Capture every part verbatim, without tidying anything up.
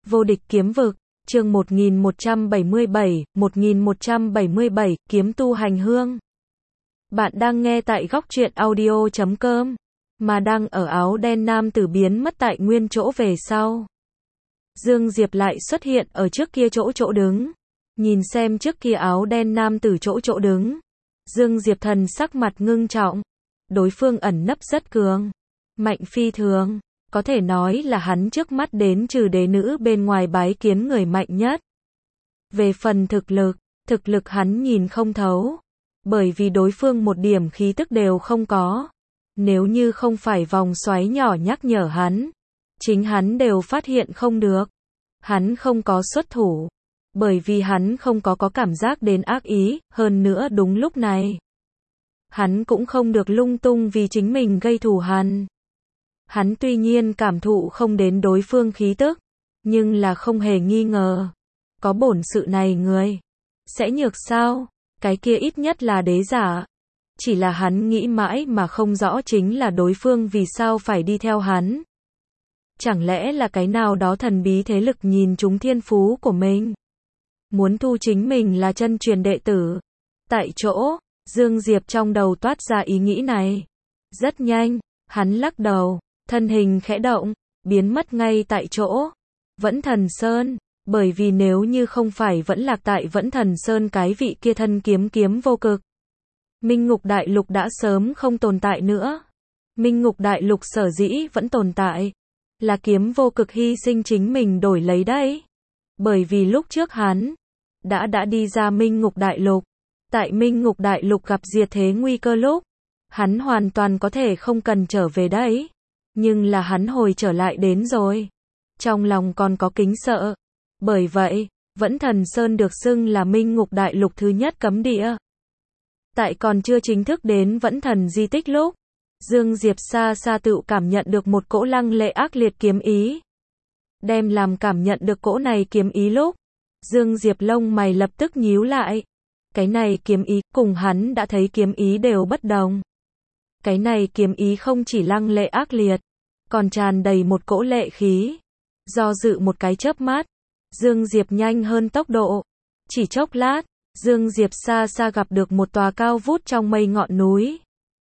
Vô địch kiếm vực, chương một nghìn một trăm bảy mươi bảy, một nghìn một trăm bảy mươi bảy, kiếm tu hành hương. Bạn đang nghe tại góc truyện audio chấm com, mà đang ở áo đen nam tử biến mất tại nguyên chỗ về sau. Dương Diệp lại xuất hiện ở trước kia chỗ chỗ đứng. Nhìn xem trước kia áo đen nam tử chỗ chỗ đứng. Dương Diệp thần sắc mặt ngưng trọng. Đối phương ẩn nấp rất cường. Mạnh phi thường. Có thể nói là hắn trước mắt đến trừ đế nữ bên ngoài bái kiến người mạnh nhất. Về phần thực lực, thực lực hắn nhìn không thấu. Bởi vì đối phương một điểm khí tức đều không có. Nếu như không phải vòng xoáy nhỏ nhắc nhở hắn, chính hắn đều phát hiện không được. Hắn không có xuất thủ. Bởi vì hắn không có có cảm giác đến ác ý, hơn nữa đúng lúc này. Hắn cũng không được lung tung vì chính mình gây thù hằn. Hắn tuy nhiên cảm thụ không đến đối phương khí tức, nhưng là không hề nghi ngờ. Có bổn sự này người sẽ nhược sao, cái kia ít nhất là đế giả. Chỉ là hắn nghĩ mãi mà không rõ chính là đối phương vì sao phải đi theo hắn. Chẳng lẽ là cái nào đó thần bí thế lực nhìn trúng thiên phú của mình, muốn thu chính mình là chân truyền đệ tử. Tại chỗ, Dương Diệp trong đầu toát ra ý nghĩ này. Rất nhanh, hắn lắc đầu, thân hình khẽ động, biến mất ngay tại chỗ. Vẫn Thần Sơn, bởi vì nếu như không phải vẫn lạc tại Vẫn Thần Sơn cái vị kia thân kiếm kiếm vô cực, Minh Ngục Đại Lục đã sớm không tồn tại nữa. Minh Ngục Đại Lục sở dĩ vẫn tồn tại, là kiếm vô cực hy sinh chính mình đổi lấy đấy. Bởi vì lúc trước hắn đã đã đi ra Minh Ngục Đại Lục, tại Minh Ngục Đại Lục gặp diệt thế nguy cơ lúc, hắn hoàn toàn có thể không cần trở về đấy. Nhưng là hắn hồi trở lại đến rồi. Trong lòng còn có kính sợ. Bởi vậy, Vẫn Thần Sơn được xưng là Minh Ngục Đại Lục thứ nhất cấm địa. Tại còn chưa chính thức đến Vẫn Thần di tích lúc, Dương Diệp xa xa tự cảm nhận được một cỗ lăng lệ ác liệt kiếm ý. Đem làm cảm nhận được cỗ này kiếm ý lúc, Dương Diệp lông mày lập tức nhíu lại. Cái này kiếm ý cùng hắn đã thấy kiếm ý đều bất đồng. Cái này kiếm ý không chỉ lăng lệ ác liệt, còn tràn đầy một cỗ lệ khí. Do dự một cái chớp mắt, Dương Diệp nhanh hơn tốc độ. Chỉ chốc lát, Dương Diệp xa xa gặp được một tòa cao vút trong mây ngọn núi.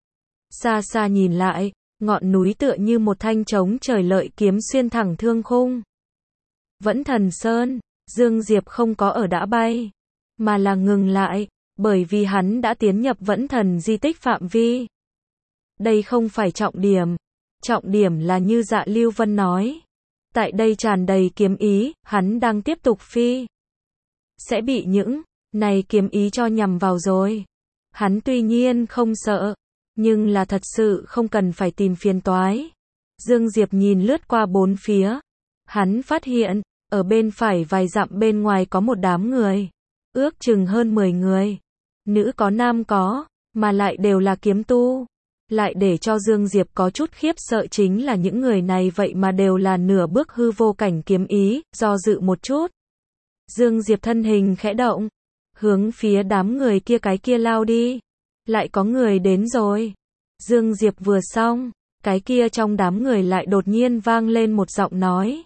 Xa xa nhìn lại, ngọn núi tựa như một thanh trống trời lợi kiếm xuyên thẳng thương khung. Vẫn Thần Sơn, Dương Diệp không có ở đã bay, mà là ngừng lại, bởi vì hắn đã tiến nhập Vẫn Thần di tích phạm vi. Đây không phải trọng điểm, trọng điểm là như Dạ Lưu Vân nói. Tại đây tràn đầy kiếm ý, hắn đang tiếp tục phi. Sẽ bị những này kiếm ý cho nhằm vào rồi. Hắn tuy nhiên không sợ, nhưng là thật sự không cần phải tìm phiền toái. Dương Diệp nhìn lướt qua bốn phía. Hắn phát hiện, ở bên phải vài dặm bên ngoài có một đám người. Ước chừng hơn mười người. Nữ có nam có, mà lại đều là kiếm tu. Lại để cho Dương Diệp có chút khiếp sợ chính là những người này vậy mà đều là nửa bước hư vô cảnh kiếm ý, do dự một chút. Dương Diệp thân hình khẽ động, hướng phía đám người kia cái kia lao đi. Lại có người đến rồi. Dương Diệp vừa xong, cái kia trong đám người lại đột nhiên vang lên một giọng nói.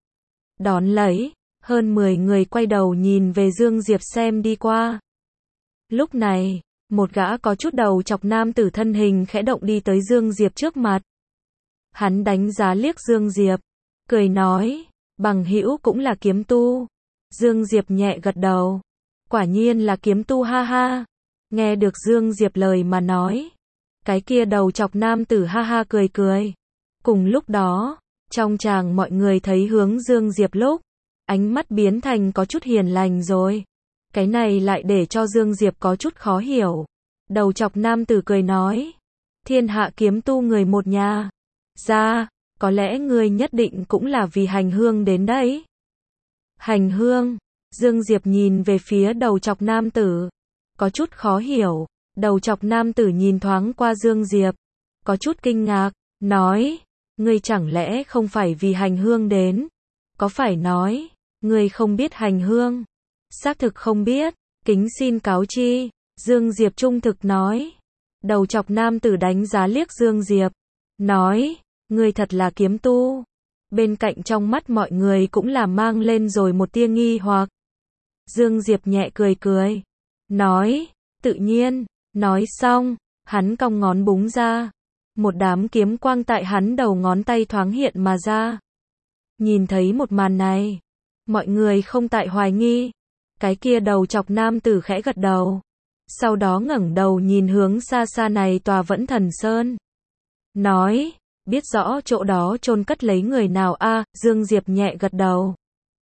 Đón lấy, hơn mười người quay đầu nhìn về Dương Diệp xem đi qua. Lúc này, một gã có chút đầu chọc nam tử thân hình khẽ động đi tới Dương Diệp trước mặt. Hắn đánh giá liếc Dương Diệp, cười nói, bằng hữu cũng là kiếm tu. Dương Diệp nhẹ gật đầu. Quả nhiên là kiếm tu ha ha. Nghe được Dương Diệp lời mà nói, cái kia đầu chọc nam tử ha ha cười cười. Cùng lúc đó, trong tràng mọi người thấy hướng Dương Diệp lúc, ánh mắt biến thành có chút hiền lành rồi. Cái này lại để cho Dương Diệp có chút khó hiểu. Đầu chọc nam tử cười nói, thiên hạ kiếm tu người một nhà. Ra, có lẽ ngươi nhất định cũng là vì hành hương đến đấy. Hành hương? Dương Diệp nhìn về phía đầu chọc nam tử. Có chút khó hiểu. Đầu chọc nam tử nhìn thoáng qua Dương Diệp. Có chút kinh ngạc, nói, ngươi chẳng lẽ không phải vì hành hương đến? Có phải nói, ngươi không biết hành hương? Xác thực không biết, kính xin cáo chi. Dương Diệp trung thực nói. Đầu chọc nam tử đánh giá liếc Dương Diệp, nói, ngươi thật là kiếm tu. Bên cạnh trong mắt mọi người cũng là mang lên rồi một tia nghi hoặc. Dương Diệp nhẹ cười cười. Nói, tự nhiên, nói xong, hắn cong ngón búng ra. Một đám kiếm quang tại hắn đầu ngón tay thoáng hiện mà ra. Nhìn thấy một màn này, mọi người không tại hoài nghi. Cái kia đầu chọc nam tử khẽ gật đầu. Sau đó ngẩng đầu nhìn hướng xa xa này tòa Vẫn Thần Sơn. Nói, biết rõ chỗ đó chôn cất lấy người nào a? Dương Diệp nhẹ gật đầu.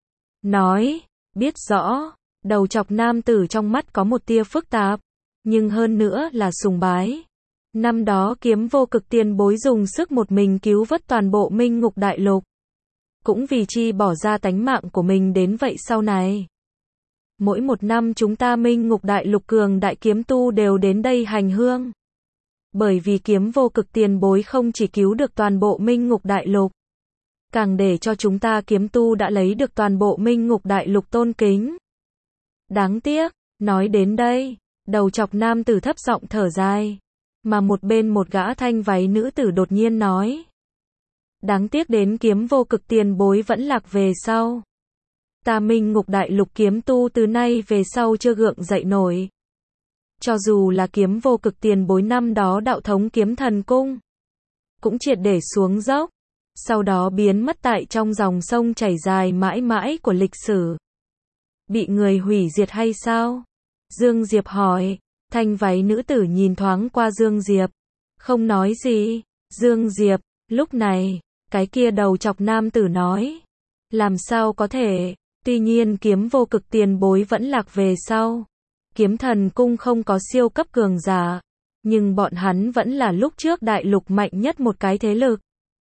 Nói, biết rõ. Đầu chọc nam tử trong mắt có một tia phức tạp, nhưng hơn nữa là sùng bái. Năm đó Kiếm Vô Cực tiền bối dùng sức một mình cứu vớt toàn bộ Minh Ngục Đại Lục. Cũng vì chi bỏ ra tánh mạng của mình đến vậy sau này. Mỗi một năm chúng ta Minh Ngục Đại Lục cường đại kiếm tu đều đến đây hành hương. Bởi vì Kiếm Vô Cực tiền bối không chỉ cứu được toàn bộ Minh Ngục Đại Lục, càng để cho chúng ta kiếm tu đã lấy được toàn bộ Minh Ngục Đại Lục tôn kính. Đáng tiếc, nói đến đây, đầu chọc nam tử thấp giọng thở dài, mà một bên một gã thanh váy nữ tử đột nhiên nói. Đáng tiếc đến Kiếm Vô Cực tiền bối vẫn lạc về sau. Ta Minh Ngục Đại Lục kiếm tu từ nay về sau chưa gượng dậy nổi. Cho dù là Kiếm Vô Cực tiền bối năm đó đạo thống Kiếm Thần Cung, cũng triệt để xuống dốc, sau đó biến mất tại trong dòng sông chảy dài mãi mãi của lịch sử. Bị người hủy diệt hay sao? Dương Diệp hỏi. Thanh váy nữ tử nhìn thoáng qua Dương Diệp, không nói gì. Dương Diệp, lúc này, cái kia đầu chọc nam tử nói. Làm sao có thể, tuy nhiên Kiếm Vô Cực tiền bối vẫn lạc về sau. Kiếm Thần Cung không có siêu cấp cường giả, nhưng bọn hắn vẫn là lúc trước đại lục mạnh nhất một cái thế lực.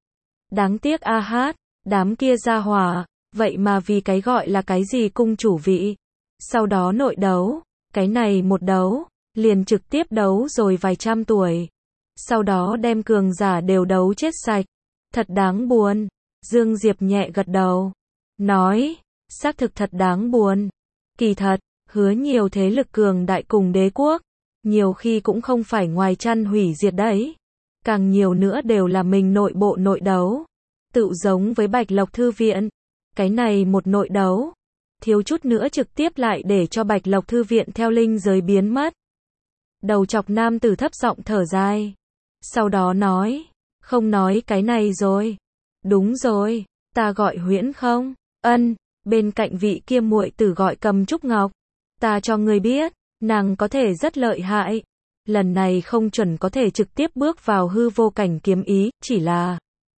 Đáng tiếc a hát, đám kia ra hỏa, vậy mà vì cái gọi là cái gì cung chủ vị. Sau đó nội đấu, cái này một đấu, liền trực tiếp đấu rồi vài trăm tuổi. Sau đó đem cường giả đều đấu chết sạch. Thật đáng buồn. Dương Diệp nhẹ gật đầu. Nói, xác thực thật đáng buồn. Kỳ thật, hứa nhiều thế lực cường đại cùng đế quốc, nhiều khi cũng không phải ngoài chăn hủy diệt đấy. Càng nhiều nữa đều là mình nội bộ nội đấu. Tự giống với Bạch Lộc Thư Viện. Cái này một nội đấu, thiếu chút nữa trực tiếp lại để cho Bạch Lộc Thư Viện theo linh giới biến mất. Đầu chọc nam tử thấp giọng thở dài. Sau đó nói, không nói cái này rồi. Đúng rồi, ta gọi Huyễn không? Ân, bên cạnh vị kia muội tử gọi Cầm Trúc Ngọc. Ta cho ngươi biết, nàng có thể rất lợi hại. Lần này không chuẩn có thể trực tiếp bước vào hư vô cảnh kiếm ý, chỉ là...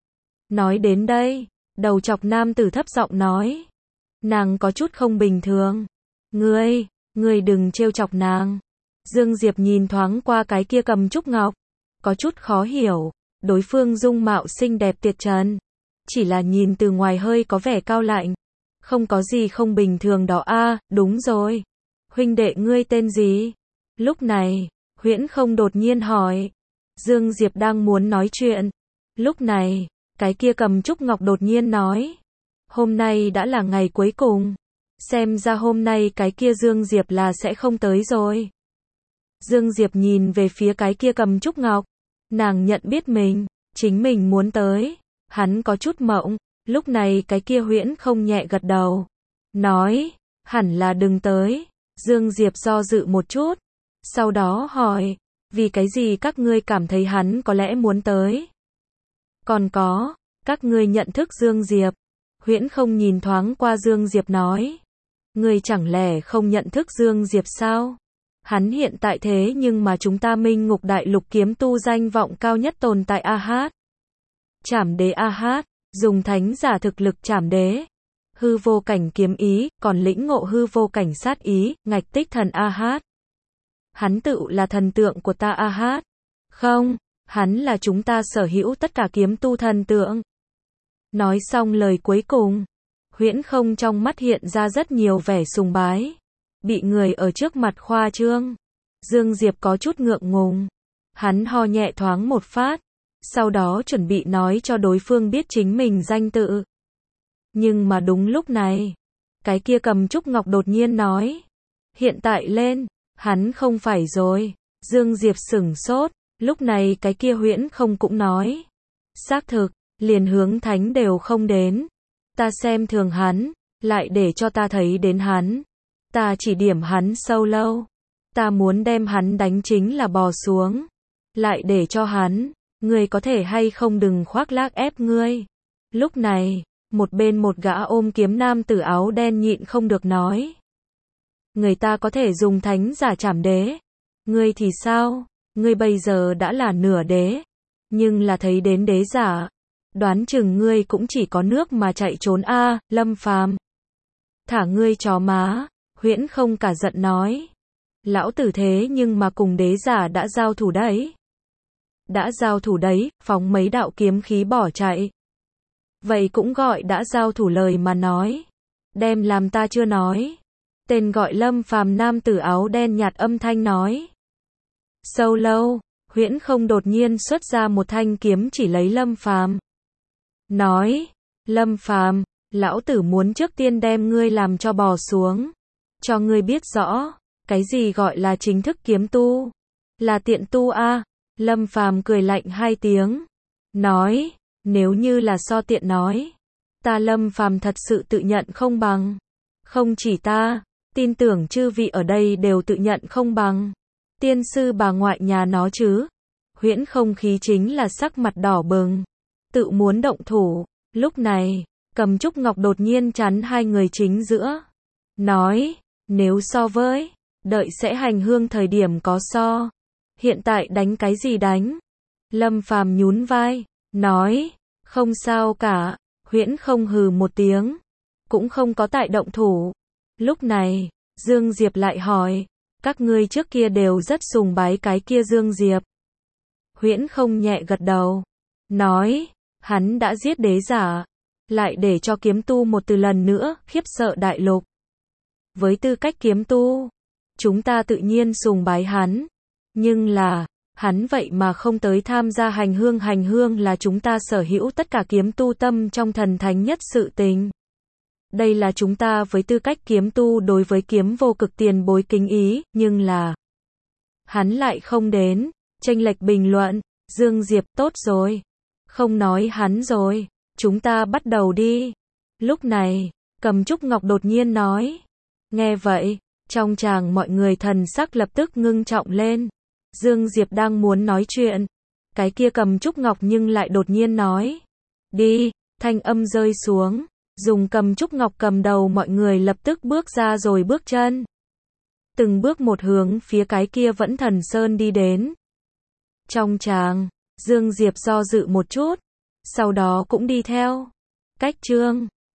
Nói đến đây, đầu chọc nam tử thấp giọng nói. Nàng có chút không bình thường. Ngươi, ngươi đừng trêu chọc nàng. Dương Diệp nhìn thoáng qua cái kia Cầm Trúc Ngọc. Có chút khó hiểu, đối phương dung mạo xinh đẹp tuyệt trần. Chỉ là nhìn từ ngoài hơi có vẻ cao lạnh. Không có gì không bình thường đó a. À, đúng rồi. Huynh đệ ngươi tên gì? Lúc này, Huyễn không đột nhiên hỏi. Dương Diệp đang muốn nói chuyện. Lúc này, cái kia Cầm Trúc Ngọc đột nhiên nói. Hôm nay đã là ngày cuối cùng. Xem ra hôm nay cái kia Dương Diệp là sẽ không tới rồi. Dương Diệp nhìn về phía cái kia Cầm Trúc Ngọc. Nàng nhận biết mình, chính mình muốn tới. Hắn có chút mộng. Lúc này cái kia Huyễn không nhẹ gật đầu. Nói, hẳn là đừng tới. Dương Diệp do dự một chút. Sau đó hỏi, vì cái gì các ngươi cảm thấy hắn có lẽ muốn tới? Còn có, các ngươi nhận thức Dương Diệp. Huyễn không nhìn thoáng qua Dương Diệp nói. Ngươi chẳng lẽ không nhận thức Dương Diệp sao? Hắn hiện tại thế nhưng mà chúng ta Minh Ngục Đại Lục kiếm tu danh vọng cao nhất tồn tại a hát. Trảm đế a hát, dùng thánh giả thực lực trảm đế. Hư vô cảnh kiếm ý, còn lĩnh ngộ hư vô cảnh sát ý, ngạch tích thần a hát. Hắn tự là thần tượng của ta a hát. Không, hắn là chúng ta sở hữu tất cả kiếm tu thần tượng. Nói xong lời cuối cùng, Huyễn không trong mắt hiện ra rất nhiều vẻ sùng bái. Bị người ở trước mặt khoa trương. Dương Diệp có chút ngượng ngùng. Hắn ho nhẹ thoáng một phát. Sau đó chuẩn bị nói cho đối phương biết chính mình danh tự. Nhưng mà đúng lúc này, cái kia Cầm Trúc Ngọc đột nhiên nói. Hiện tại lên, hắn không phải rồi. Dương Diệp sửng sốt. Lúc này cái kia Huyễn không cũng nói. Xác thực, liền hướng thánh đều không đến. Ta xem thường hắn, lại để cho ta thấy đến hắn. Ta chỉ điểm hắn sâu lâu. Ta muốn đem hắn đánh chính là bò xuống. Lại để cho hắn, ngươi có thể hay không đừng khoác lác ép ngươi. Lúc này, một bên một gã ôm kiếm nam tử áo đen nhịn không được nói. Người ta có thể dùng thánh giả trảm đế. Ngươi thì sao? Ngươi bây giờ đã là nửa đế. Nhưng là thấy đến đế giả. Đoán chừng ngươi cũng chỉ có nước mà chạy trốn a, Lâm Phàm. Thả ngươi chó má, Huyễn Không cả giận nói. Lão tử thế nhưng mà cùng đế giả đã giao thủ đấy. Đã giao thủ đấy, phóng mấy đạo kiếm khí bỏ chạy. Vậy cũng gọi đã giao thủ lời mà nói. Đem làm ta chưa nói. Tên gọi Lâm Phàm nam tử áo đen nhạt âm thanh nói. Sâu lâu, Huyễn Không đột nhiên xuất ra một thanh kiếm chỉ lấy Lâm Phàm. Nói, Lâm Phàm, lão tử muốn trước tiên đem ngươi làm cho bò xuống. Cho ngươi biết rõ, cái gì gọi là chính thức kiếm tu. Là tiện tu a. Lâm Phàm cười lạnh hai tiếng. Nói, nếu như là so tiện nói. Ta Lâm Phàm thật sự tự nhận không bằng. Không chỉ ta, tin tưởng chư vị ở đây đều tự nhận không bằng. Tiên sư bà ngoại nhà nó chứ. Huyễn Không khí chính là sắc mặt đỏ bừng. Tự muốn động thủ. Lúc này, Cầm Trúc Ngọc đột nhiên chắn hai người chính giữa. Nói, nếu so với, đợi sẽ hành hương thời điểm có so. Hiện tại đánh cái gì đánh? Lâm Phàm nhún vai, nói, không sao cả. Huyễn Không hừ một tiếng. Cũng không có tại động thủ. Lúc này, Dương Diệp lại hỏi, các ngươi trước kia đều rất sùng bái cái kia Dương Diệp. Huyễn Không nhẹ gật đầu. Nói, hắn đã giết đế giả. Lại để cho kiếm tu một từ lần nữa, khiếp sợ đại lục. Với tư cách kiếm tu, chúng ta tự nhiên sùng bái hắn. Nhưng là, hắn vậy mà không tới tham gia hành hương. Hành hương là chúng ta sở hữu tất cả kiếm tu tâm trong thần thánh nhất sự tình. Đây là chúng ta với tư cách kiếm tu đối với kiếm vô cực tiền bối kính ý, nhưng là hắn lại không đến. Chênh lệch bình luận, Dương Diệp tốt rồi. Không nói hắn rồi, chúng ta bắt đầu đi. Lúc này, Cầm Trúc Ngọc đột nhiên nói. Nghe vậy, trong tràng mọi người thần sắc lập tức ngưng trọng lên. Dương Diệp đang muốn nói chuyện. Cái kia Cầm Trúc Ngọc nhưng lại đột nhiên nói. Đi, thanh âm rơi xuống. Dùng Cầm Trúc Ngọc cầm đầu mọi người lập tức bước ra rồi bước chân. Từng bước một hướng phía cái kia Vẫn Thần Sơn đi đến. Trong tràng, Dương Diệp do dự một chút. Sau đó cũng đi theo. Cách chương